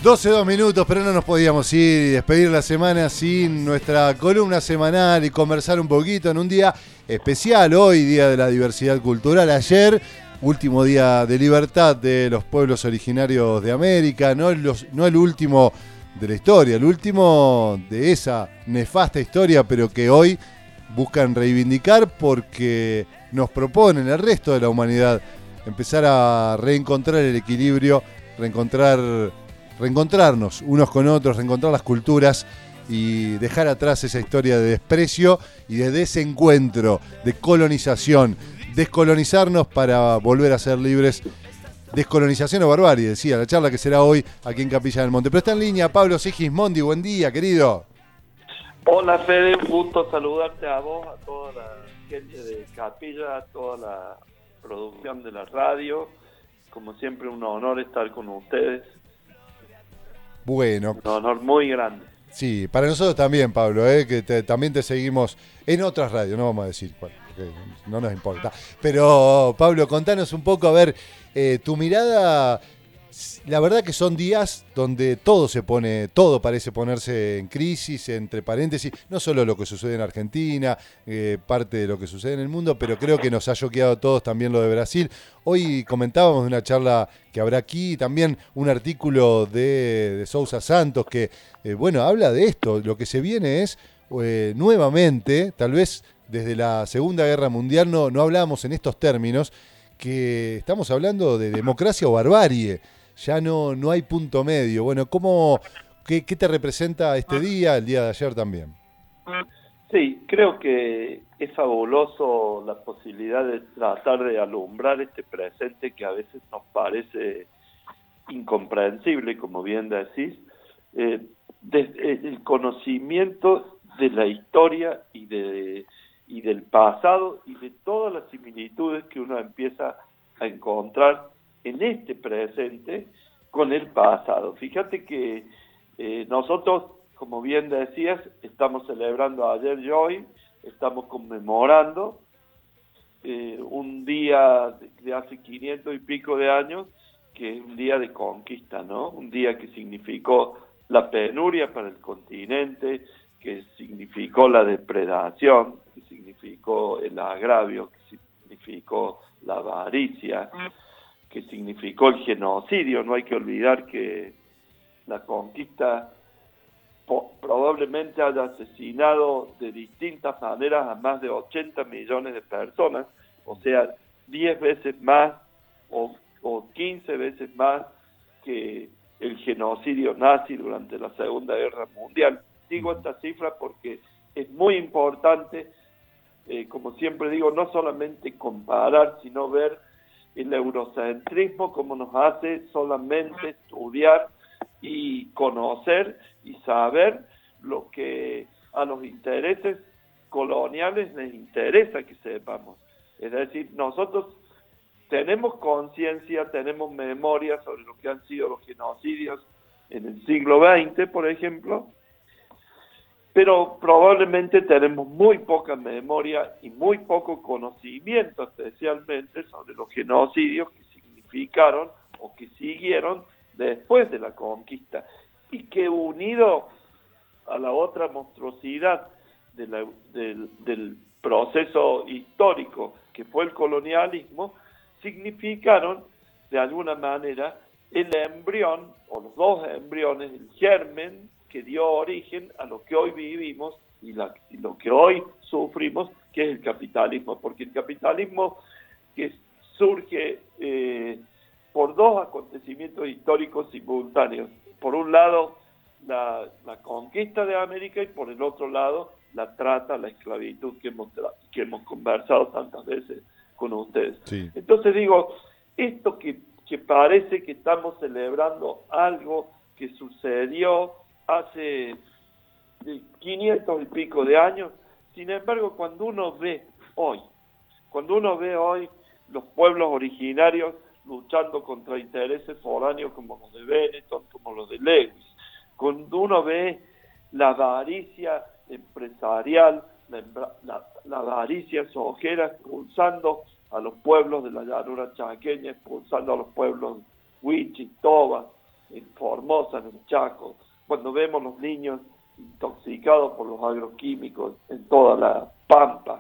12:02, pero no nos podíamos ir y despedir la semana sin nuestra columna semanal y conversar un poquito en un día especial. Hoy, Día de la Diversidad Cultural. Ayer, último día de libertad de los pueblos originarios de América. No el último de la historia, el último de esa nefasta historia, pero que hoy buscan reivindicar porque nos proponen el resto de la humanidad empezar a reencontrar el equilibrio, reencontrarnos unos con otros, reencontrar las culturas y dejar atrás esa historia de desprecio y de desencuentro, de colonización, descolonizarnos para volver a ser libres. Descolonización o barbarie, decía la charla que será hoy aquí en Capilla del Monte. Pero está en línea Pablo Sigismondi. Buen día, querido. Hola Fede, un gusto saludarte a vos, a toda la gente de Capilla, a toda la producción de la radio. Como siempre, un honor estar con ustedes. Bueno. Un honor muy grande. Sí, para nosotros también, Pablo, que también te seguimos en otras radios, no vamos a decir cuál, porque no nos importa. Pero, Pablo, contanos un poco, a ver, tu mirada. La verdad que son días donde todo parece ponerse en crisis, entre paréntesis, no solo lo que sucede en Argentina, parte de lo que sucede en el mundo, pero creo que nos ha choqueado a todos también lo de Brasil. Hoy comentábamos de una charla que habrá aquí, también un artículo de Sousa Santos que, habla de esto. Lo que se viene es, nuevamente, tal vez desde la Segunda Guerra Mundial no hablábamos en estos términos, que estamos hablando de democracia o barbarie. Ya no hay punto medio. Bueno, qué te representa este día, el día de ayer también? Sí, creo que es fabuloso la posibilidad de tratar de alumbrar este presente que a veces nos parece incomprensible, como bien decís, desde el conocimiento de la historia y del pasado y de todas las similitudes que uno empieza a encontrar en este presente con el pasado. Fíjate que nosotros, como bien decías, estamos celebrando ayer y hoy, estamos conmemorando un día de hace 500 y pico de años, que es un día de conquista, ¿no? Un día que significó la penuria para el continente, que significó la depredación, que significó el agravio, que significó la avaricia, que significó el genocidio. No hay que olvidar que la conquista probablemente haya asesinado de distintas maneras a más de 80 millones de personas, o sea, 10 veces más o 15 veces más que el genocidio nazi durante la Segunda Guerra Mundial. Digo esta cifra porque es muy importante, como siempre digo, no solamente comparar, sino ver el eurocentrismo como nos hace solamente estudiar y conocer y saber lo que a los intereses coloniales les interesa que sepamos. Es decir, nosotros tenemos conciencia, tenemos memoria sobre lo que han sido los genocidios en el siglo XX, por ejemplo, pero probablemente tenemos muy poca memoria y muy poco conocimiento, especialmente sobre los genocidios que significaron o que siguieron después de la conquista, y que unido a la otra monstruosidad del proceso histórico que fue el colonialismo, significaron de alguna manera el embrión, o los dos embriones, el germen que dio origen a lo que hoy vivimos y lo que hoy sufrimos, que es el capitalismo. Porque el capitalismo, que surge por dos acontecimientos históricos simultáneos. Por un lado, la conquista de América, y por el otro lado, la trata, la esclavitud que hemos conversado tantas veces con ustedes. Sí. Entonces digo, esto que parece que estamos celebrando algo que sucedió hace 500 y pico de años, sin embargo, cuando uno ve hoy los pueblos originarios luchando contra intereses foráneos como los de Benetton, como los de Lewis, cuando uno ve la avaricia empresarial, la avaricia sojera expulsando a los pueblos de la llanura chaqueña, expulsando a los pueblos Huichi, Toba, en Formosa, Mendoza, en el Chaco, cuando vemos los niños intoxicados por los agroquímicos en toda la Pampa,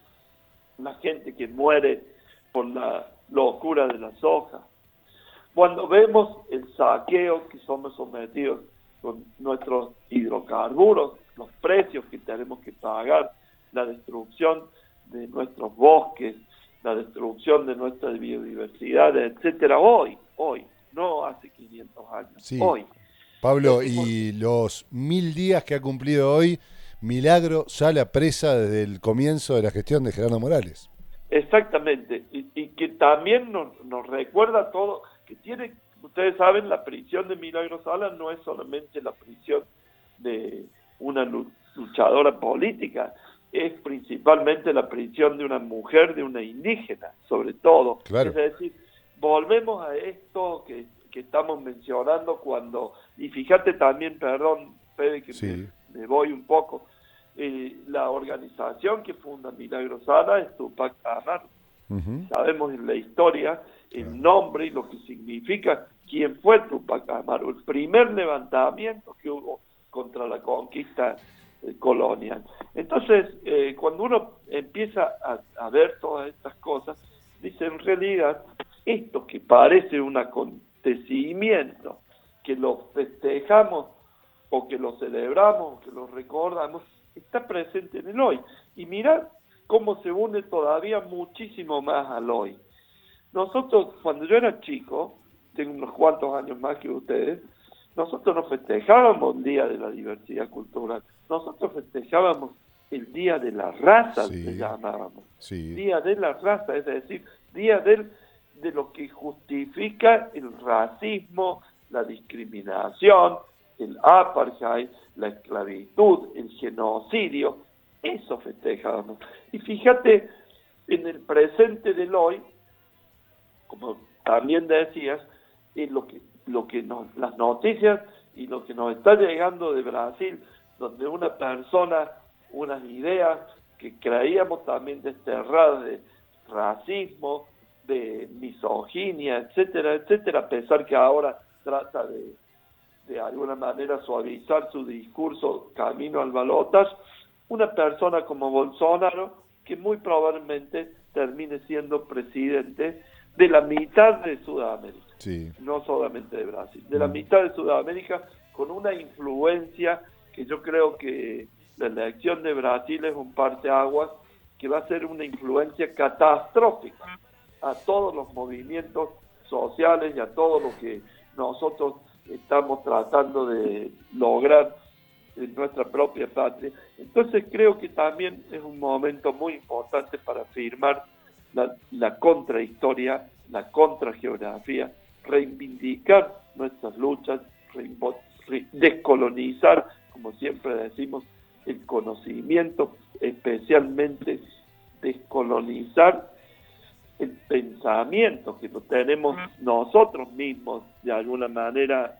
la gente que muere por la locura de la soja, cuando vemos el saqueo que somos sometidos con nuestros hidrocarburos, los precios que tenemos que pagar, la destrucción de nuestros bosques, la destrucción de nuestra biodiversidad, etcétera, hoy, no hace 500 años, sí. Hoy. Pablo, y los 1000 días que ha cumplido hoy, Milagro sale a presa desde el comienzo de la gestión de Gerardo Morales. Exactamente, y que también nos recuerda todo, que tiene, ustedes saben, la prisión de Milagro Sala no es solamente la prisión de una luchadora política, es principalmente la prisión de una mujer, de una indígena, sobre todo. Claro. Es decir, volvemos a esto que estamos mencionando cuando, y fíjate también, perdón, Fede, que sí. me voy un poco, la organización que funda Milagro Sala es Tupac Amaru. Sabemos en la historia el nombre y lo que significa quién fue Tupac Amaru, el primer levantamiento que hubo contra la conquista colonial. Entonces, cuando uno empieza a ver todas estas cosas, dice, en realidad, esto que parece un acontecimiento, que lo festejamos, o que lo celebramos, o que lo recordamos, está presente en el hoy. Y mirad cómo se une todavía muchísimo más al hoy. Nosotros, cuando yo era chico, tengo unos cuantos años más que ustedes, nosotros no festejábamos el Día de la Diversidad Cultural, nosotros festejábamos el Día de la Raza, sí. le llamábamos. Sí. Día de la Raza, es decir, Día de lo que justifica el racismo, la discriminación, el apartheid, la esclavitud, el genocidio, eso festejábamos. Y fíjate, en el presente del hoy, como también decías, es las noticias y lo que nos está llegando de Brasil, donde una persona, unas ideas que creíamos también desterradas de racismo, de misoginia, etcétera, etcétera, a pesar que ahora trata de alguna manera suavizar su discurso camino al balotaje, una persona como Bolsonaro, que muy probablemente termine siendo presidente de la mitad de Sudamérica, sí. No solamente de Brasil, de la mitad de Sudamérica, con una influencia que yo creo que la elección de Brasil es un parteaguas, que va a ser una influencia catastrófica a todos los movimientos sociales y a todo lo que nosotros estamos tratando de lograr en nuestra propia patria. Entonces creo que también es un momento muy importante para afirmar la contrahistoria, la contrageografía, reivindicar nuestras luchas, descolonizar, como siempre decimos, el conocimiento, especialmente descolonizar el pensamiento que lo tenemos nosotros mismos de alguna manera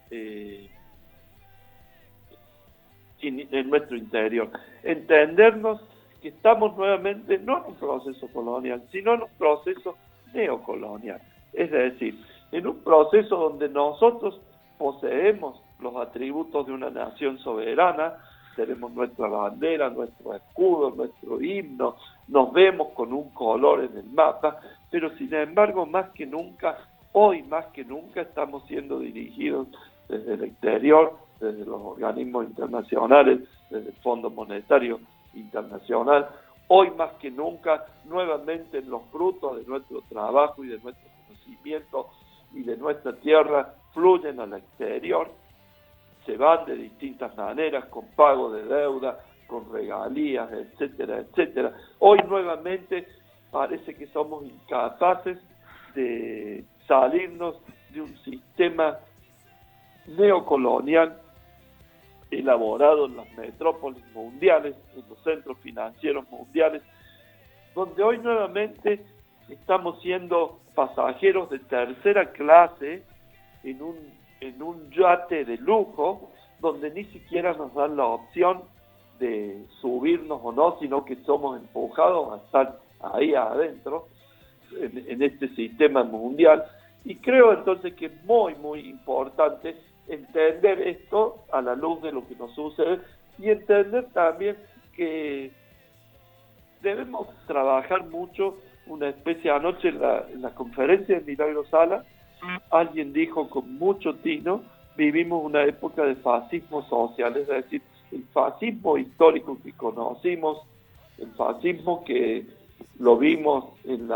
en nuestro interior. Entendernos que estamos nuevamente no en un proceso colonial, sino en un proceso neocolonial. Es decir, en un proceso donde nosotros poseemos los atributos de una nación soberana, tenemos nuestra bandera, nuestro escudo, nuestro himno, nos vemos con un color en el mapa, pero sin embargo, más que nunca, hoy más que nunca, estamos siendo dirigidos desde el exterior, desde los organismos internacionales, desde el Fondo Monetario Internacional, hoy más que nunca, nuevamente los frutos de nuestro trabajo y de nuestro conocimiento y de nuestra tierra fluyen al exterior, se van de distintas maneras, con pago de deuda, con regalías, etcétera, etcétera. Hoy nuevamente parece que somos incapaces de salirnos de un sistema neocolonial elaborado en las metrópolis mundiales, en los centros financieros mundiales, donde hoy nuevamente estamos siendo pasajeros de tercera clase en un yate de lujo, donde ni siquiera nos dan la opción de subirnos o no, sino que somos empujados a estar ahí adentro, en este sistema mundial. Y creo entonces que es muy, muy importante entender esto a la luz de lo que nos sucede y entender también que debemos trabajar mucho una especie. Anoche en la conferencia de Milagro Sala, alguien dijo con mucho tino, vivimos una época de fascismo social, es decir, el fascismo histórico que conocimos, el fascismo que lo vimos en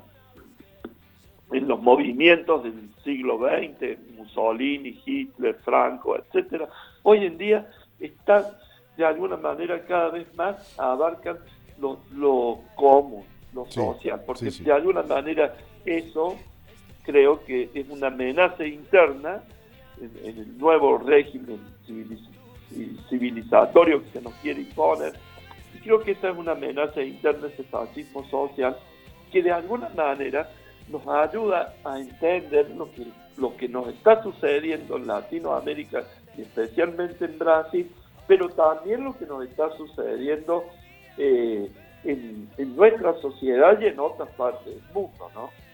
los movimientos del siglo XX, Mussolini, Hitler, Franco, etcétera, hoy en día están de alguna manera cada vez más abarcan lo común, lo social, porque de alguna manera eso creo que es una amenaza interna en el nuevo régimen civilizatorio que se nos quiere imponer. Y creo que esta es una amenaza interna, ese fascismo social, que de alguna manera nos ayuda a entender lo que nos está sucediendo en Latinoamérica y especialmente en Brasil, pero también lo que nos está sucediendo en nuestra sociedad y en otras partes del mundo, ¿no?